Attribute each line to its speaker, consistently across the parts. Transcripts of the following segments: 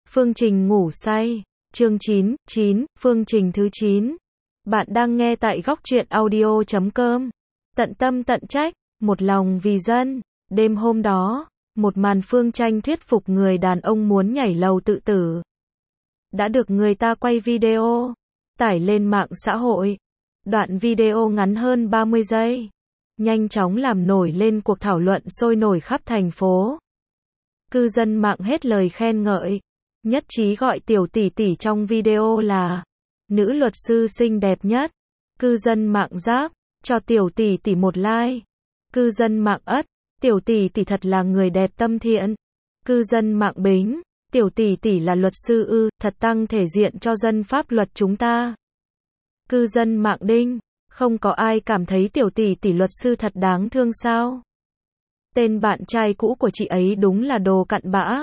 Speaker 1: Phương Trình ngủ say. Chương 9, Phương Trình thứ 9. Bạn đang nghe tại góc truyện audio.com. Tận tâm tận trách, một lòng vì dân. Đêm hôm đó, một màn Phương Tranh thuyết phục người đàn ông muốn nhảy lầu tự tử đã được người ta quay video, tải lên mạng xã hội. Đoạn video ngắn hơn 30 giây, nhanh chóng làm nổi lên cuộc thảo luận sôi nổi khắp thành phố. Cư dân mạng hết lời khen ngợi, nhất trí gọi tiểu tỷ tỷ trong video là nữ luật sư xinh đẹp nhất. Cư dân mạng giáp, cho tiểu tỷ tỷ một like. Cư dân mạng ất, tiểu tỷ tỷ thật là người đẹp tâm thiện. Cư dân mạng bính, tiểu tỷ tỷ là luật sư ư, thật tăng thể diện cho dân pháp luật chúng ta. Cư dân mạng đinh, không có ai cảm thấy tiểu tỷ tỷ luật sư thật đáng thương sao? Tên bạn trai cũ của chị ấy đúng là đồ cặn bã.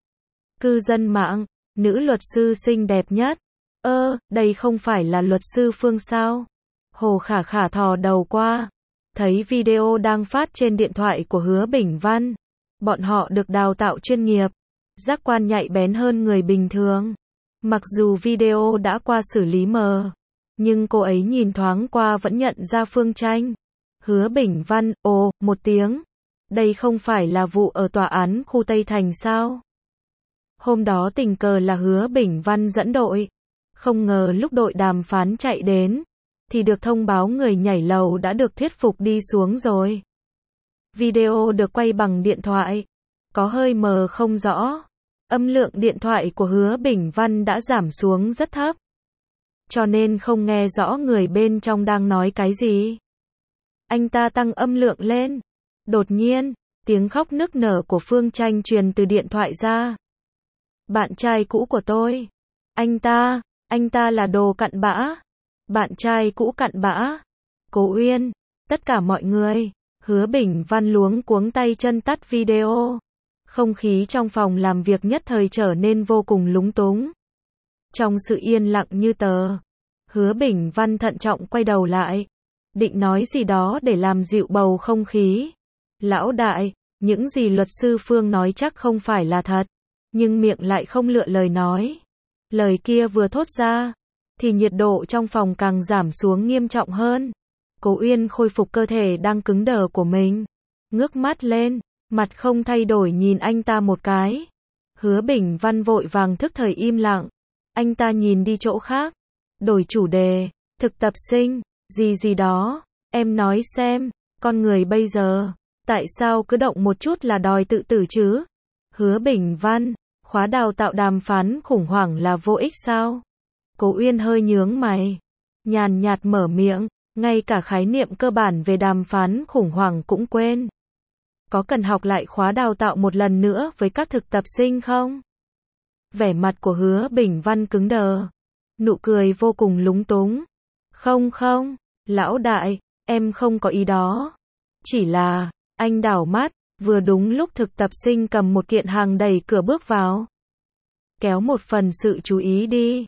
Speaker 1: Cư dân mạng, nữ luật sư xinh đẹp nhất. Đây không phải là luật sư Phương sao? Hồ Khả Khả thò đầu qua, thấy video đang phát trên điện thoại của Hứa Bình Văn. Bọn họ được đào tạo chuyên nghiệp, giác quan nhạy bén hơn người bình thường. Mặc dù video đã qua xử lý mờ, nhưng cô ấy nhìn thoáng qua vẫn nhận ra Phương Tranh. Hứa Bình Văn, ồ, một tiếng. Đây không phải là vụ ở tòa án khu Tây Thành sao? Hôm đó tình cờ là Hứa Bình Văn dẫn đội. Không ngờ lúc đội đàm phán chạy đến, thì được thông báo người nhảy lầu đã được thuyết phục đi xuống rồi. Video được quay bằng điện thoại, có hơi mờ không rõ. Âm lượng điện thoại của Hứa Bình Văn đã giảm xuống rất thấp, cho nên không nghe rõ người bên trong đang nói cái gì. Anh ta tăng âm lượng lên. Đột nhiên, tiếng khóc nức nở của Phương Tranh truyền từ điện thoại ra. Bạn trai cũ của tôi. Anh ta là đồ cặn bã. Bạn trai cũ cặn bã. Cố Uyên, tất cả mọi người. Hứa Bình Văn luống cuống tay chân tắt video. Không khí trong phòng làm việc nhất thời trở nên vô cùng lúng túng. Trong sự yên lặng như tờ, Hứa Bình Văn thận trọng quay đầu lại, định nói gì đó để làm dịu bầu không khí. Lão đại, những gì luật sư Phương nói chắc không phải là thật, nhưng miệng lại không lựa lời nói. Lời kia vừa thốt ra, thì nhiệt độ trong phòng càng giảm xuống nghiêm trọng hơn. Cố Uyên khôi phục cơ thể đang cứng đờ của mình, ngước mắt lên, mặt không thay đổi nhìn anh ta một cái. Hứa Bình Văn vội vàng thức thời im lặng. Anh ta nhìn đi chỗ khác, đổi chủ đề. Thực tập sinh, gì đó, em nói xem, con người bây giờ, tại sao cứ động một chút là đòi tự tử chứ? Hứa Bình Văn, khóa đào tạo đàm phán khủng hoảng là vô ích sao? Cố Uyên hơi nhướng mày, nhàn nhạt mở miệng, ngay cả khái niệm cơ bản về đàm phán khủng hoảng cũng quên. Có cần học lại khóa đào tạo một lần nữa với các thực tập sinh không? Vẻ mặt của Hứa Bình Văn cứng đờ, nụ cười vô cùng lúng túng. Không, lão đại, em không có ý đó. Chỉ là, anh đảo mắt, vừa đúng lúc thực tập sinh cầm một kiện hàng đẩy cửa bước vào. Kéo một phần sự chú ý đi.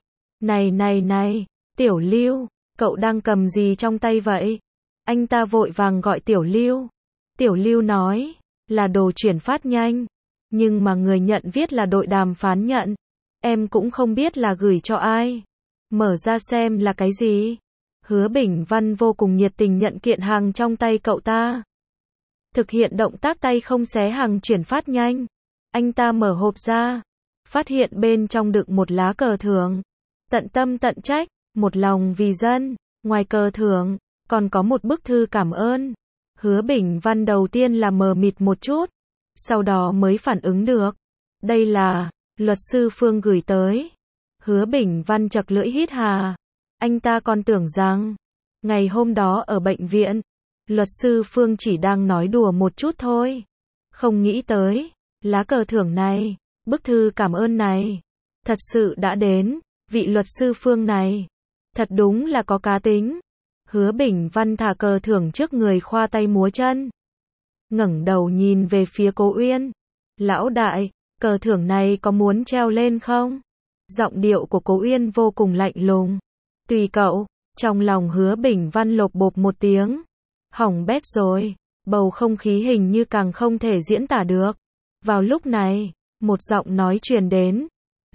Speaker 1: Này, Tiểu Lưu, cậu đang cầm gì trong tay vậy? Anh ta vội vàng gọi Tiểu Lưu. Tiểu Lưu nói, là đồ chuyển phát nhanh. Nhưng mà người nhận viết là đội đàm phán nhận. Em cũng không biết là gửi cho ai. Mở ra xem là cái gì. Hứa Bình Văn vô cùng nhiệt tình nhận kiện hàng trong tay cậu ta. Thực hiện động tác tay không xé hàng chuyển phát nhanh. Anh ta mở hộp ra, phát hiện bên trong đựng một lá cờ thưởng. Tận tâm tận trách, một lòng vì dân. Ngoài cờ thưởng, còn có một bức thư cảm ơn. Hứa Bình Văn đầu tiên là mờ mịt một chút, sau đó mới phản ứng được. Đây là luật sư Phương gửi tới. Hứa Bình Văn chật lưỡi hít hà. Anh ta còn tưởng rằng ngày hôm đó ở bệnh viện, luật sư Phương chỉ đang nói đùa một chút thôi. Không nghĩ tới, lá cờ thưởng này, bức thư cảm ơn này, thật sự đã đến. Vị luật sư Phương này, thật đúng là có cá tính. Hứa Bình Văn thả cờ thưởng trước người khoa tay múa chân, ngẩng đầu nhìn về phía Cố Uyên. Lão đại, cờ thưởng này có muốn treo lên không? Giọng điệu của Cố Uyên vô cùng lạnh lùng. Tùy cậu. Trong lòng Hứa Bình Văn lộp bộp một tiếng. Hỏng bét rồi. Bầu không khí hình như càng không thể diễn tả được. Vào lúc này, một giọng nói truyền đến.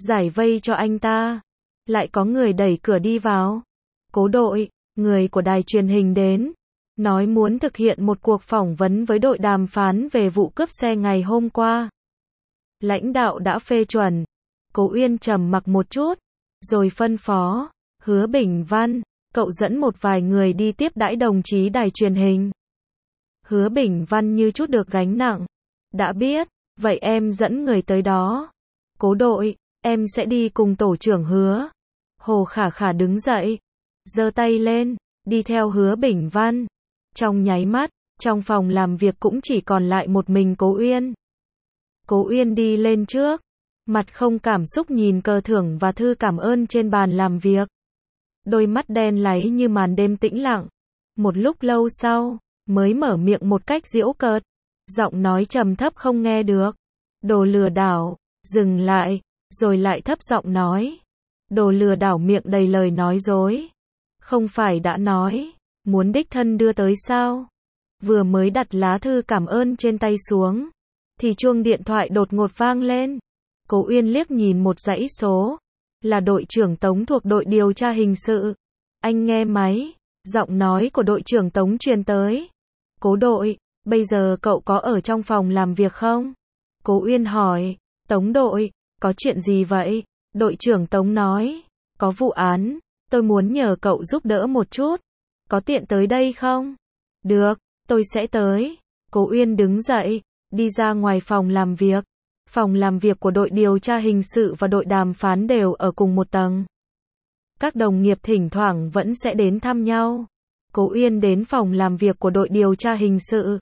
Speaker 1: giải vây cho anh ta. Lại có người đẩy cửa đi vào. Cố đội, người của đài truyền hình đến. Nói muốn thực hiện một cuộc phỏng vấn với đội đàm phán về vụ cướp xe ngày hôm qua. Lãnh đạo đã phê chuẩn. Cố Uyên trầm mặc một chút, rồi phân phó, Hứa Bình Văn, cậu dẫn một vài người đi tiếp đãi đồng chí đài truyền hình. Hứa Bình Văn như chút được gánh nặng. Đã biết, vậy em dẫn người tới đó. Cố đội, em sẽ đi cùng tổ trưởng Hứa. Hồ Khả Khả đứng dậy, giơ tay lên, đi theo Hứa Bình Văn. Trong nháy mắt, trong phòng làm việc cũng chỉ còn lại một mình Cố Uyên. Cố Uyên đi lên trước, mặt không cảm xúc nhìn cờ thưởng và thư cảm ơn trên bàn làm việc. Đôi mắt đen láy như màn đêm tĩnh lặng. Một lúc lâu sau, mới mở miệng một cách giễu cợt. Giọng nói trầm thấp không nghe được. Đồ lừa đảo, dừng lại, rồi lại thấp giọng nói. Đồ lừa đảo miệng đầy lời nói dối. Không phải đã nói, muốn đích thân đưa tới sao? Vừa mới đặt lá thư cảm ơn trên tay xuống, thì chuông điện thoại đột ngột vang lên. Cố Uyên liếc nhìn một dãy số. Là đội trưởng Tống thuộc đội điều tra hình sự. Anh nghe máy, giọng nói của đội trưởng Tống truyền tới. Cố đội, bây giờ cậu có ở trong phòng làm việc không? Cố Uyên hỏi. Tống đội, có chuyện gì vậy? Đội trưởng Tống nói. Có vụ án, tôi muốn nhờ cậu giúp đỡ một chút. Có tiện tới đây không? Được, tôi sẽ tới. Cố Uyên đứng dậy, đi ra ngoài phòng làm việc. Phòng làm việc của đội điều tra hình sự và đội đàm phán đều ở cùng một tầng. Các đồng nghiệp thỉnh thoảng vẫn sẽ đến thăm nhau. Cố Uyên đến phòng làm việc của đội điều tra hình sự.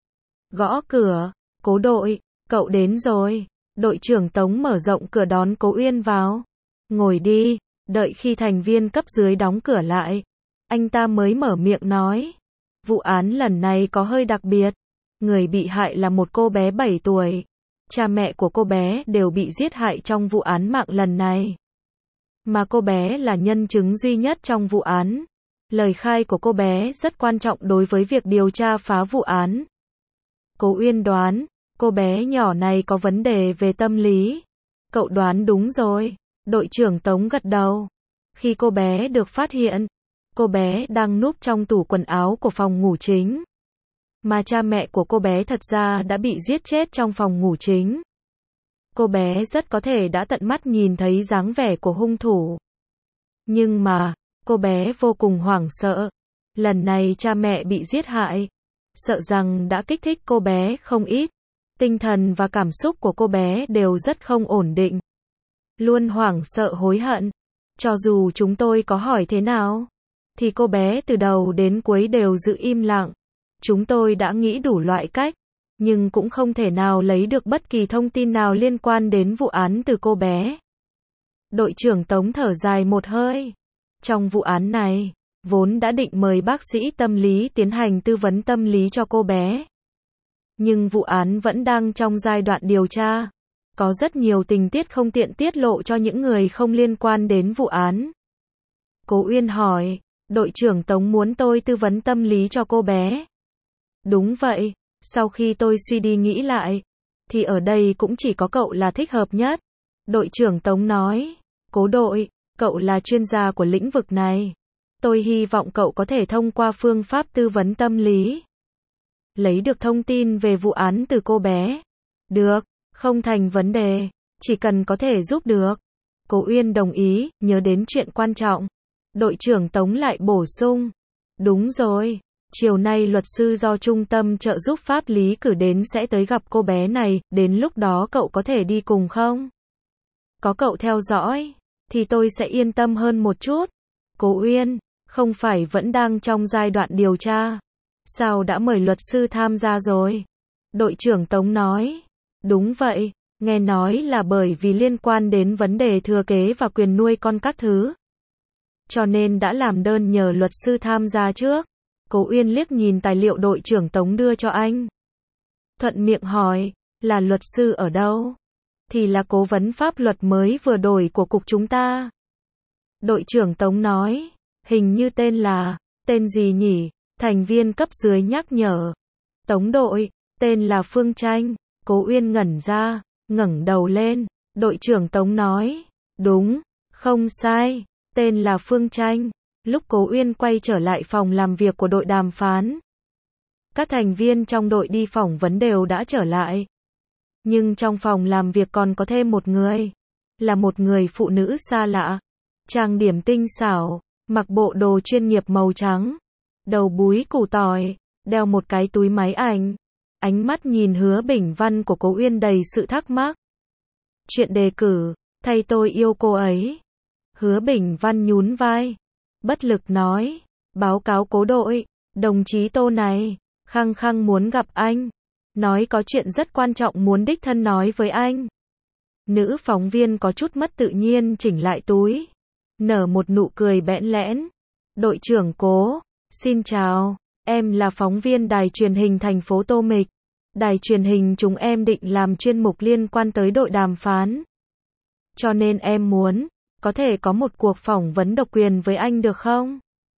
Speaker 1: Gõ cửa. Cố đội, cậu đến rồi. Đội trưởng Tống mở rộng cửa đón Cố Uyên vào. Ngồi đi. Đợi khi thành viên cấp dưới đóng cửa lại, anh ta mới mở miệng nói. Vụ án lần này có hơi đặc biệt. Người bị hại là một cô bé 7 tuổi. Cha mẹ của cô bé đều bị giết hại trong vụ án mạng lần này. Mà cô bé là nhân chứng duy nhất trong vụ án. Lời khai của cô bé rất quan trọng đối với việc điều tra phá vụ án. Cố Uyên đoán, cô bé nhỏ này có vấn đề về tâm lý. Cậu đoán đúng rồi. Đội trưởng Tống gật đầu. Khi cô bé được phát hiện, cô bé đang núp trong tủ quần áo của phòng ngủ chính. Mà cha mẹ của cô bé thật ra đã bị giết chết trong phòng ngủ chính. Cô bé rất có thể đã tận mắt nhìn thấy dáng vẻ của hung thủ. Nhưng mà, cô bé vô cùng hoảng sợ. Lần này cha mẹ bị giết hại. Sợ rằng đã kích thích cô bé không ít. Tinh thần và cảm xúc của cô bé đều rất không ổn định. Luôn hoảng sợ hối hận. Cho dù chúng tôi có hỏi thế nào, thì cô bé từ đầu đến cuối đều giữ im lặng. Chúng tôi đã nghĩ đủ loại cách, nhưng cũng không thể nào lấy được bất kỳ thông tin nào liên quan đến vụ án từ cô bé. Đội trưởng Tống thở dài một hơi. Trong vụ án này, vốn đã định mời bác sĩ tâm lý tiến hành tư vấn tâm lý cho cô bé. Nhưng vụ án vẫn đang trong giai đoạn điều tra. Có rất nhiều tình tiết không tiện tiết lộ cho những người không liên quan đến vụ án. Cố Uyên hỏi, đội trưởng Tống muốn tôi tư vấn tâm lý cho cô bé. Đúng vậy, sau khi tôi suy đi nghĩ lại, thì ở đây cũng chỉ có cậu là thích hợp nhất. Đội trưởng Tống nói, Cố đội, cậu là chuyên gia của lĩnh vực này. Tôi hy vọng cậu có thể thông qua phương pháp tư vấn tâm lý, lấy được thông tin về vụ án từ cô bé. Được, không thành vấn đề, chỉ cần có thể giúp được. Cố Uyên đồng ý, nhớ đến chuyện quan trọng. Đội trưởng Tống lại bổ sung. Đúng rồi, chiều nay luật sư do Trung tâm trợ giúp pháp lý cử đến sẽ tới gặp cô bé này, đến lúc đó cậu có thể đi cùng không? Có cậu theo dõi, thì tôi sẽ yên tâm hơn một chút. Cố Uyên, không phải vẫn đang trong giai đoạn điều tra. Sao đã mời luật sư tham gia rồi? Đội trưởng Tống nói. Đúng vậy, nghe nói là bởi vì liên quan đến vấn đề thừa kế và quyền nuôi con các thứ. Cho nên đã làm đơn nhờ luật sư tham gia trước. Cố Uyên liếc nhìn tài liệu đội trưởng Tống đưa cho anh. Thuận miệng hỏi, là luật sư ở đâu? Thì là cố vấn pháp luật mới vừa đổi của cục chúng ta. Đội trưởng Tống nói, hình như tên gì nhỉ? Thành viên cấp dưới nhắc nhở. Tống đội, tên là Phương Tranh. Cố Uyên ngẩn ra, ngẩng đầu lên. Đội trưởng Tống nói, Đúng, không sai, tên là Phương Tranh. Lúc Cố Uyên quay trở lại phòng làm việc của đội đàm phán, các thành viên trong đội đi phỏng vấn đều đã trở lại. Nhưng trong phòng làm việc còn có thêm một người, là một người phụ nữ xa lạ, trang điểm tinh xảo, mặc bộ đồ chuyên nghiệp màu trắng, đầu búi củ tỏi, đeo một cái túi máy ảnh. Ánh mắt nhìn Hứa Bình Văn của Cố Uyên đầy sự thắc mắc. Chuyện đề cử, thay tôi yêu cô ấy. Hứa Bình Văn nhún vai, bất lực nói, báo cáo cố đội, đồng chí Tô này, khăng khăng muốn gặp anh, nói có chuyện rất quan trọng muốn đích thân nói với anh. Nữ phóng viên có chút mất tự nhiên chỉnh lại túi, nở một nụ cười bẽn lẽn. Đội trưởng Cố, xin chào, em là phóng viên đài truyền hình thành phố Tô Mịch. Đài truyền hình chúng em định làm chuyên mục liên quan tới đội đàm phán. Cho nên em muốn, có thể có một cuộc phỏng vấn độc quyền với anh được không?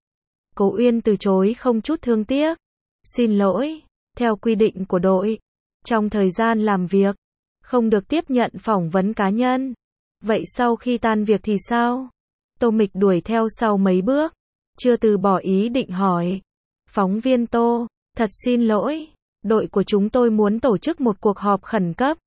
Speaker 1: Cố Uyên từ chối không chút thương tiếc. Xin lỗi, theo quy định của đội, trong thời gian làm việc, không được tiếp nhận phỏng vấn cá nhân. Vậy sau khi tan việc thì sao? Tô Mịch đuổi theo sau mấy bước, chưa từ bỏ ý định hỏi. Phóng viên Tô, thật xin lỗi, đội của chúng tôi muốn tổ chức một cuộc họp khẩn cấp.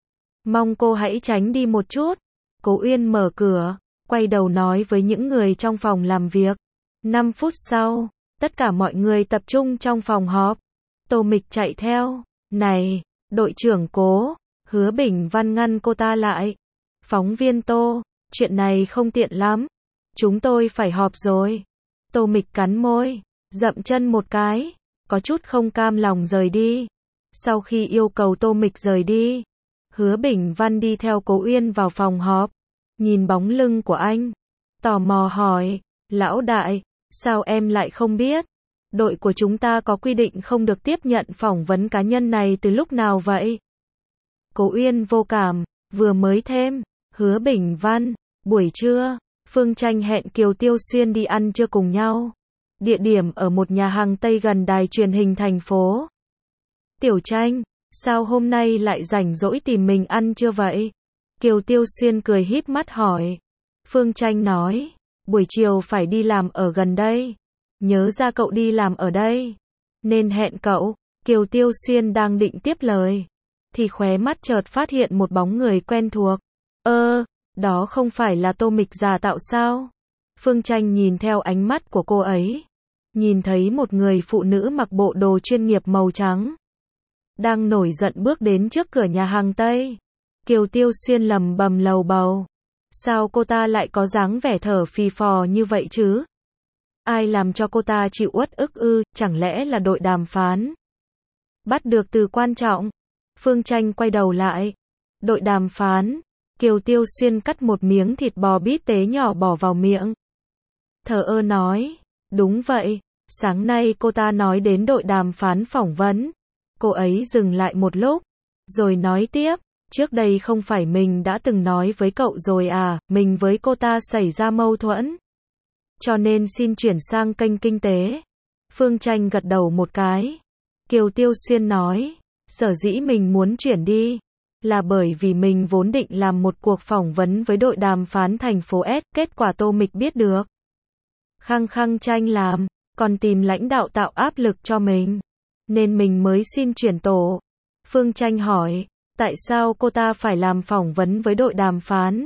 Speaker 1: Mong cô hãy tránh đi một chút. Cố Uyên mở cửa, quay đầu nói với những người trong phòng làm việc. 5 phút sau, tất cả mọi người tập trung trong phòng họp. Tô Mịch chạy theo. Này, đội trưởng Cố. Hứa Bình Văn ngăn cô ta lại. Phóng viên Tô, chuyện này không tiện lắm. Chúng tôi phải họp rồi. Tô Mịch cắn môi, dậm chân một cái, có chút không cam lòng rời đi. Sau khi yêu cầu Tô Mịch rời đi, Hứa Bình Văn đi theo Cố Uyên vào phòng họp, nhìn bóng lưng của anh, tò mò hỏi, lão đại, sao em lại không biết? Đội của chúng ta có quy định không được tiếp nhận phỏng vấn cá nhân này từ lúc nào vậy? Cố Uyên vô cảm, vừa mới thêm, Hứa Bình Văn, buổi trưa, Phương Tranh hẹn Kiều Tiêu Xuyên đi ăn trưa cùng nhau. Địa điểm ở một nhà hàng Tây gần đài truyền hình thành phố. Tiểu Tranh, sao hôm nay lại rảnh rỗi tìm mình ăn trưa vậy? Kiều Tiêu Xuyên cười híp mắt hỏi. Phương Tranh nói, buổi chiều phải đi làm ở gần đây. Nhớ ra cậu đi làm ở đây, nên hẹn cậu. Kiều Tiêu Xuyên đang định tiếp lời, thì khóe mắt chợt phát hiện một bóng người quen thuộc. Đó không phải là Tô Mịch giả tạo sao? Phương Tranh nhìn theo ánh mắt của cô ấy, nhìn thấy một người phụ nữ mặc bộ đồ chuyên nghiệp màu trắng, đang nổi giận bước đến trước cửa nhà hàng Tây. Kiều Tiêu Xuyên lẩm bẩm lầu bầu. Sao cô ta lại có dáng vẻ thở phì phò như vậy chứ? Ai làm cho cô ta chịu uất ức ư? Chẳng lẽ là đội đàm phán? Bắt được từ quan trọng. Phương Tranh quay đầu lại. Đội đàm phán. Kiều Tiêu Xuyên cắt một miếng thịt bò bít tết nhỏ bỏ vào miệng. Thờ ơ nói. Đúng vậy. Sáng nay cô ta nói đến đội đàm phán phỏng vấn. Cô ấy dừng lại một lúc, rồi nói tiếp. Trước đây không phải mình đã từng nói với cậu rồi à, mình với cô ta xảy ra mâu thuẫn. Cho nên xin chuyển sang kênh kinh tế. Phương Tranh gật đầu một cái. Kiều Tiêu Xuyên nói, sở dĩ mình muốn chuyển đi, là bởi vì mình vốn định làm một cuộc phỏng vấn với đội đàm phán thành phố S, kết quả Tô Mịch biết được. Khăng khăng Tranh làm, còn tìm lãnh đạo tạo áp lực cho mình, nên mình mới xin chuyển tổ. Phương Tranh hỏi, tại sao cô ta phải làm phỏng vấn với đội đàm phán?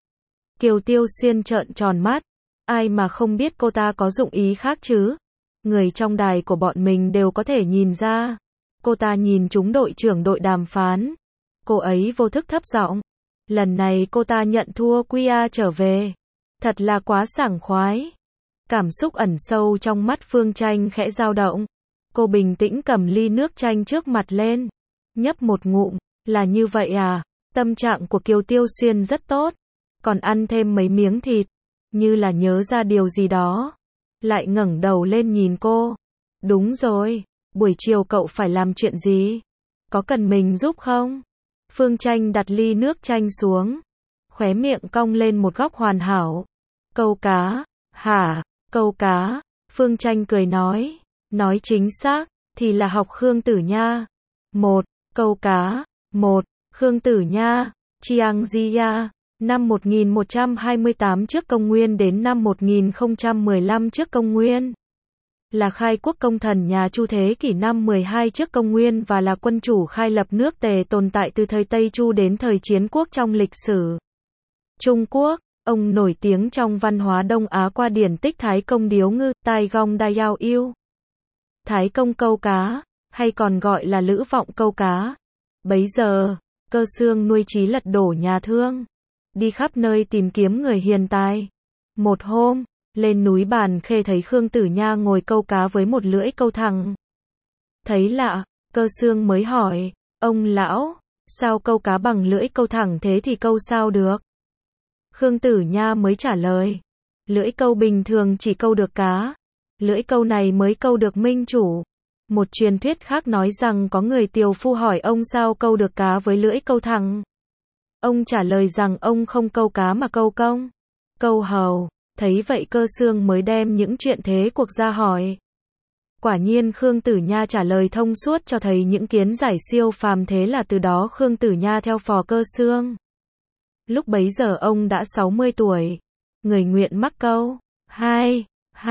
Speaker 1: Kiều Tiêu Xuyên trợn tròn mắt, ai mà không biết cô ta có dụng ý khác chứ? Người trong đài của bọn mình đều có thể nhìn ra. Cô ta nhìn trúng đội trưởng đội đàm phán. Cô ấy vô thức thấp giọng. Lần này cô ta nhận thua QA trở về. Thật là quá sảng khoái. Cảm xúc ẩn sâu trong mắt Phương Tranh khẽ dao động. Cô bình tĩnh cầm ly nước chanh trước mặt lên, nhấp một ngụm. Là như vậy à? Tâm trạng của Kiều Tiêu Xuyên rất tốt. Còn ăn thêm mấy miếng thịt, như là nhớ ra điều gì đó. Lại ngẩng đầu lên nhìn cô. Đúng rồi, buổi chiều cậu phải làm chuyện gì? Có cần mình giúp không? Phương Tranh đặt ly nước chanh xuống, khóe miệng cong lên một góc hoàn hảo. Câu cá, hả? Câu cá? Phương Tranh cười nói chính xác, thì là học Khương Tử Nha. 1. Câu cá. 1. Khương Tử Nha, Chiang Jia, Năm 1128 trước công nguyên đến năm 1015 trước công nguyên. Là khai quốc công thần nhà Chu thế kỷ năm 12 trước công nguyên và là quân chủ khai lập nước Tề tồn tại từ thời Tây Chu đến thời Chiến quốc trong lịch sử Trung Quốc. Ông nổi tiếng trong văn hóa Đông Á qua điển tích Thái Công Điếu Ngư, Tai Gong Da Yao Yêu. Thái Công câu cá, hay còn gọi là Lữ Vọng câu cá. Bấy giờ, Cơ Xương nuôi trí lật đổ nhà Thương, đi khắp nơi tìm kiếm người hiền tài. Một hôm, lên núi Bàn Khê thấy Khương Tử Nha ngồi câu cá với một lưỡi câu thẳng. Thấy lạ, Cơ Xương mới hỏi, ông lão, sao câu cá bằng lưỡi câu thẳng thế thì câu sao được? Khương Tử Nha mới trả lời, lưỡi câu bình thường chỉ câu được cá, lưỡi câu này mới câu được minh chủ. Một truyền thuyết khác nói rằng có người tiều phu hỏi ông sao câu được cá với lưỡi câu thẳng. Ông trả lời rằng ông không câu cá mà câu công, câu hầu. Thấy vậy Cơ Xương mới đem những chuyện thế cuộc ra hỏi. Quả nhiên Khương Tử Nha trả lời thông suốt cho thấy những kiến giải siêu phàm, thế là từ đó Khương Tử Nha theo phò Cơ Xương. Lúc bấy giờ ông đã 60 tuổi. Người nguyện mắc câu. 2.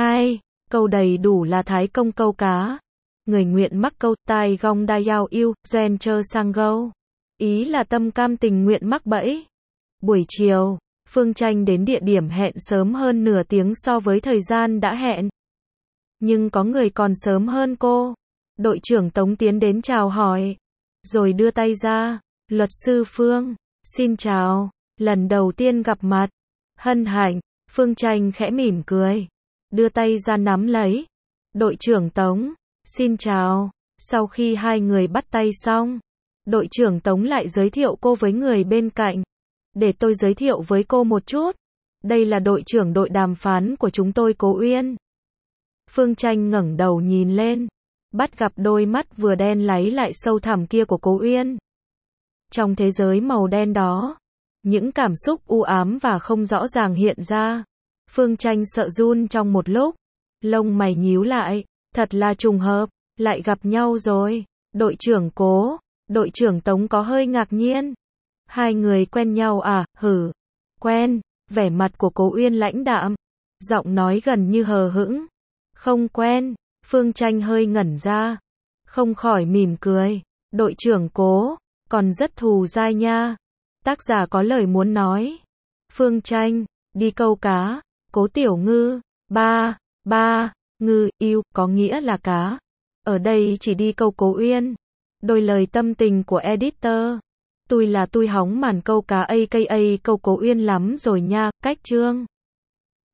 Speaker 1: Câu đầy đủ là Thái Công câu cá. Người nguyện mắc câu Tai Gong Da Yao Yêu, Gen Chơ Sang Gâu. Ý là tâm cam tình nguyện mắc bẫy. Buổi chiều, Phương Tranh đến địa điểm hẹn sớm hơn nửa tiếng so với thời gian đã hẹn. Nhưng có người còn sớm hơn cô. Đội trưởng Tống tiến đến chào hỏi, rồi đưa tay ra. Luật sư Phương, xin chào, lần đầu tiên gặp mặt. Hân hạnh, Phương Tranh khẽ mỉm cười, đưa tay ra nắm lấy. Đội trưởng Tống, xin chào. Sau khi hai người bắt tay xong, đội trưởng Tống lại giới thiệu cô với người bên cạnh. Để tôi giới thiệu với cô một chút. Đây là đội trưởng đội đàm phán của chúng tôi Cố Uyên. Phương Tranh ngẩng đầu nhìn lên, bắt gặp đôi mắt vừa đen láy lại sâu thẳm kia của Cố Uyên. Trong thế giới màu đen đó, những cảm xúc u ám và không rõ ràng hiện ra. Phương Tranh sợ run trong một lúc, lông mày nhíu lại, thật là trùng hợp, lại gặp nhau rồi. Đội trưởng Cố, đội trưởng Tống có hơi ngạc nhiên. Hai người quen nhau à? Hử, quen. Vẻ mặt của Cố Uyên lãnh đạm, giọng nói gần như hờ hững. Không quen. Phương Tranh hơi ngẩn ra, không khỏi mỉm cười. Đội trưởng Cố, còn rất thù dai nha. Tác giả có lời muốn nói. Phương Tranh, đi câu cá. Cố Tiểu Ngư, ngư, yêu, có nghĩa là cá. Ở đây chỉ đi câu Cố Uyên. Đôi lời tâm tình của editor. Tôi hóng màn câu cá aka câu Cố Uyên lắm rồi nha, cách chương.